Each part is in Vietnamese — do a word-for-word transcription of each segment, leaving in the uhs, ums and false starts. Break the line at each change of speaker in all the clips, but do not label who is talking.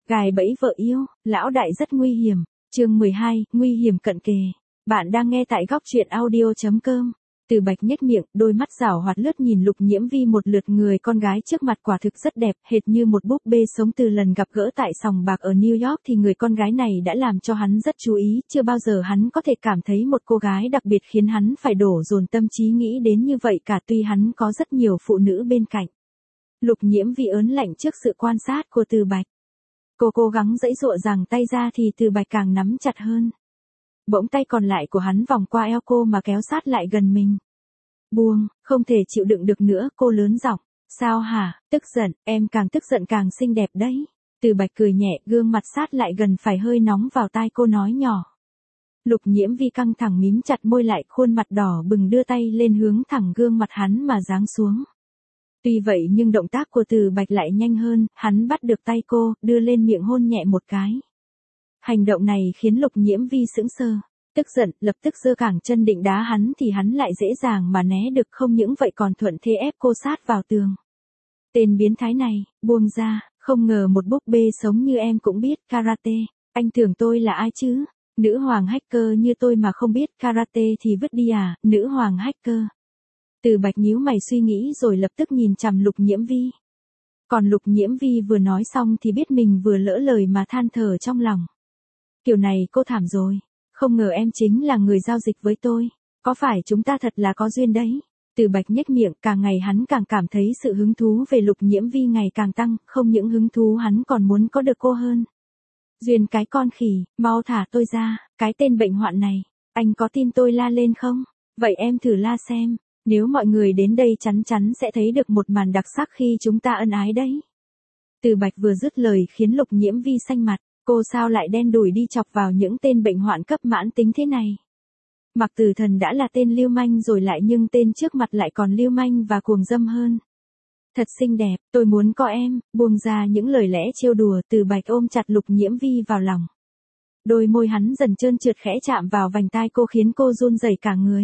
Gài bẫy vợ yêu, lão đại rất nguy hiểm. Chương mười hai, nguy hiểm cận kề. Bạn đang nghe tại góc truyện audio chấm com. Từ Bạch nhếch miệng, đôi mắt giảo hoạt lướt nhìn Lục Nhiễm Vi một lượt. Người con gái trước mặt quả thực rất đẹp, hệt như một búp bê sống. Từ lần gặp gỡ tại sòng bạc ở New York thì người con gái này đã làm cho hắn rất chú ý, chưa bao giờ hắn có thể cảm thấy một cô gái đặc biệt khiến hắn phải đổ dồn tâm trí nghĩ đến như vậy cả, tuy hắn có rất nhiều phụ nữ bên cạnh. Lục Nhiễm Vi ớn lạnh trước sự quan sát của Từ Bạch. Cô cố gắng giãy giụa giằng tay ra thì Từ Bạch càng nắm chặt hơn. Bỗng tay còn lại của hắn vòng qua eo cô mà kéo sát lại gần mình. Buông, không thể chịu đựng được nữa, cô lớn giọng. Sao hả, tức giận, em càng tức giận càng xinh đẹp đấy. Từ Bạch cười nhẹ, gương mặt sát lại gần phải hơi nóng vào tai cô nói nhỏ. Lục Nhiễm Vi căng thẳng mím chặt môi lại, khuôn mặt đỏ bừng đưa tay lên hướng thẳng gương mặt hắn mà giáng xuống. Tuy vậy nhưng động tác của Từ Bạch lại nhanh hơn, hắn bắt được tay cô, đưa lên miệng hôn nhẹ một cái. Hành động này khiến Lục Nhiễm Vi sững sờ, tức giận, lập tức giơ cẳng chân định đá hắn thì hắn lại dễ dàng mà né được, không những vậy còn thuận thế ép cô sát vào tường. Tên biến thái này, buông ra, không ngờ một búp bê sống như em cũng biết karate, anh tưởng tôi là ai chứ? Nữ hoàng hacker như tôi mà không biết karate thì vứt đi à, nữ hoàng hacker. Từ Bạch nhíu mày suy nghĩ rồi lập tức nhìn chằm Lục Nhiễm Vi. Còn Lục Nhiễm Vi vừa nói xong thì biết mình vừa lỡ lời mà than thở trong lòng. Kiểu này cô thảm rồi, không ngờ em chính là người giao dịch với tôi, có phải chúng ta thật là có duyên đấy. Từ Bạch nhếch miệng, càng ngày hắn càng cảm thấy sự hứng thú về Lục Nhiễm Vi ngày càng tăng, không những hứng thú hắn còn muốn có được cô hơn. Duyên cái con khỉ, mau thả tôi ra, cái tên bệnh hoạn này, anh có tin tôi la lên không? Vậy em thử la xem. Nếu mọi người đến đây chắn chắn sẽ thấy được một màn đặc sắc khi chúng ta ân ái đấy. Từ Bạch vừa dứt lời khiến Lục Nhiễm Vi xanh mặt, cô sao lại đen đủi đi chọc vào những tên bệnh hoạn cấp mãn tính thế này. Mạc Tử Thần đã là tên lưu manh rồi lại nhưng tên trước mặt lại còn lưu manh và cuồng dâm hơn. Thật xinh đẹp, tôi muốn có em, buông ra những lời lẽ trêu đùa. Từ Bạch ôm chặt Lục Nhiễm Vi vào lòng. Đôi môi hắn dần trơn trượt khẽ chạm vào vành tai cô khiến cô run rẩy cả người.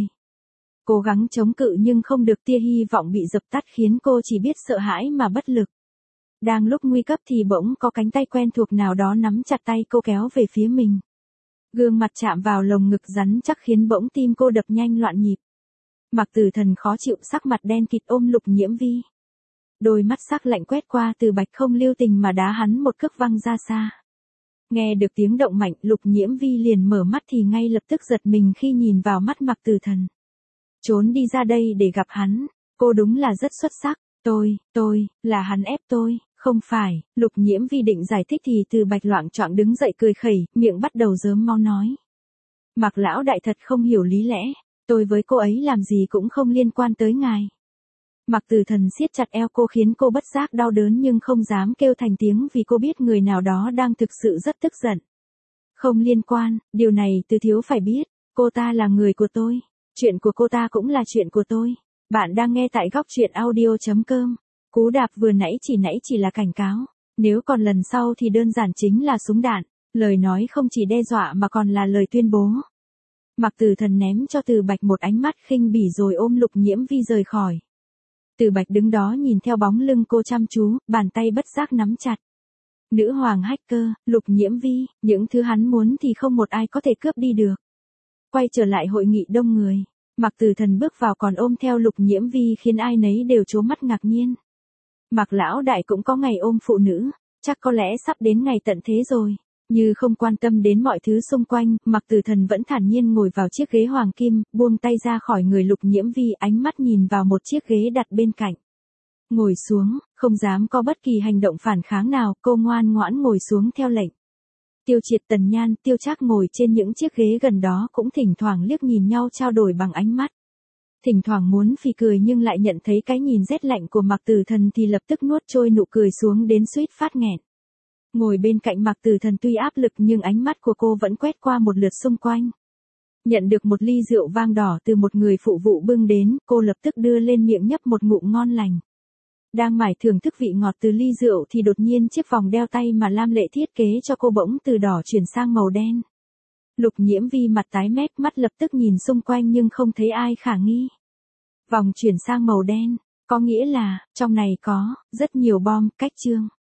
Cố gắng chống cự nhưng không được, tia hy vọng bị dập tắt khiến cô chỉ biết sợ hãi mà bất lực. Đang lúc nguy cấp thì bỗng có cánh tay quen thuộc nào đó nắm chặt tay cô kéo về phía mình. Gương mặt chạm vào lồng ngực rắn chắc khiến bỗng tim cô đập nhanh loạn nhịp. Mạc Tử Thần khó chịu, sắc mặt đen kịt ôm Lục Nhiễm Vi. Đôi mắt sắc lạnh quét qua, Từ Bạch không lưu tình mà đá hắn một cước văng ra xa. Nghe được tiếng động mạnh, Lục Nhiễm Vi liền mở mắt thì ngay lập tức giật mình khi nhìn vào mắt Mạc Tử Thần. Trốn đi ra đây để gặp hắn, cô đúng là rất xuất sắc. Tôi, tôi, là hắn ép tôi, không phải. Lục Nhiễm Vi định giải thích thì Từ Bạch loạng choạng đứng dậy cười khẩy, miệng bắt đầu rớm mau nói. Mạc lão đại thật không hiểu lý lẽ, tôi với cô ấy làm gì cũng không liên quan tới ngài. Mạc Tử Thần siết chặt eo cô khiến cô bất giác đau đớn nhưng không dám kêu thành tiếng vì cô biết người nào đó đang thực sự rất tức giận. Không liên quan, điều này Từ thiếu phải biết, cô ta là người của tôi. Chuyện của cô ta cũng là chuyện của tôi. Bạn đang nghe tại góc truyện audio chấm com. Cú đạp vừa nãy chỉ nãy chỉ là cảnh cáo. Nếu còn lần sau thì đơn giản chính là súng đạn. Lời nói không chỉ đe dọa mà còn là lời tuyên bố. Mạc Tử Thần ném cho Từ Bạch một ánh mắt khinh bỉ rồi ôm Lục Nhiễm Vi rời khỏi. Từ Bạch đứng đó nhìn theo bóng lưng cô chăm chú, bàn tay bất giác nắm chặt. Nữ hoàng hacker, Lục Nhiễm Vi, những thứ hắn muốn thì không một ai có thể cướp đi được. Quay trở lại hội nghị đông người, Mạc Tử Thần bước vào còn ôm theo Lục Nhiễm Vi khiến ai nấy đều trố mắt ngạc nhiên. Mạc lão đại cũng có ngày ôm phụ nữ, chắc có lẽ sắp đến ngày tận thế rồi. Như không quan tâm đến mọi thứ xung quanh, Mạc Tử Thần vẫn thản nhiên ngồi vào chiếc ghế hoàng kim, buông tay ra khỏi người Lục Nhiễm Vi, ánh mắt nhìn vào một chiếc ghế đặt bên cạnh. Ngồi xuống, không dám có bất kỳ hành động phản kháng nào, cô ngoan ngoãn ngồi xuống theo lệnh. Tiêu Triệt, Tần Nhan, Tiêu Trác ngồi trên những chiếc ghế gần đó cũng thỉnh thoảng liếc nhìn nhau trao đổi bằng ánh mắt. Thỉnh thoảng muốn phì cười nhưng lại nhận thấy cái nhìn rét lạnh của Mạc Tử Thần thì lập tức nuốt trôi nụ cười xuống đến suýt phát nghẹn. Ngồi bên cạnh Mạc Tử Thần tuy áp lực nhưng ánh mắt của cô vẫn quét qua một lượt xung quanh. Nhận được một ly rượu vang đỏ từ một người phụ vụ bưng đến, cô lập tức đưa lên miệng nhấp một ngụm ngon lành. Đang mải thưởng thức vị ngọt từ ly rượu thì đột nhiên chiếc vòng đeo tay mà Lam Lệ thiết kế cho cô bỗng từ đỏ chuyển sang màu đen. Lục Nhiễm Vi mặt tái mét, mắt lập tức nhìn xung quanh nhưng không thấy ai khả nghi. Vòng chuyển sang màu đen, có nghĩa là, trong này có, rất nhiều bom, cách chương.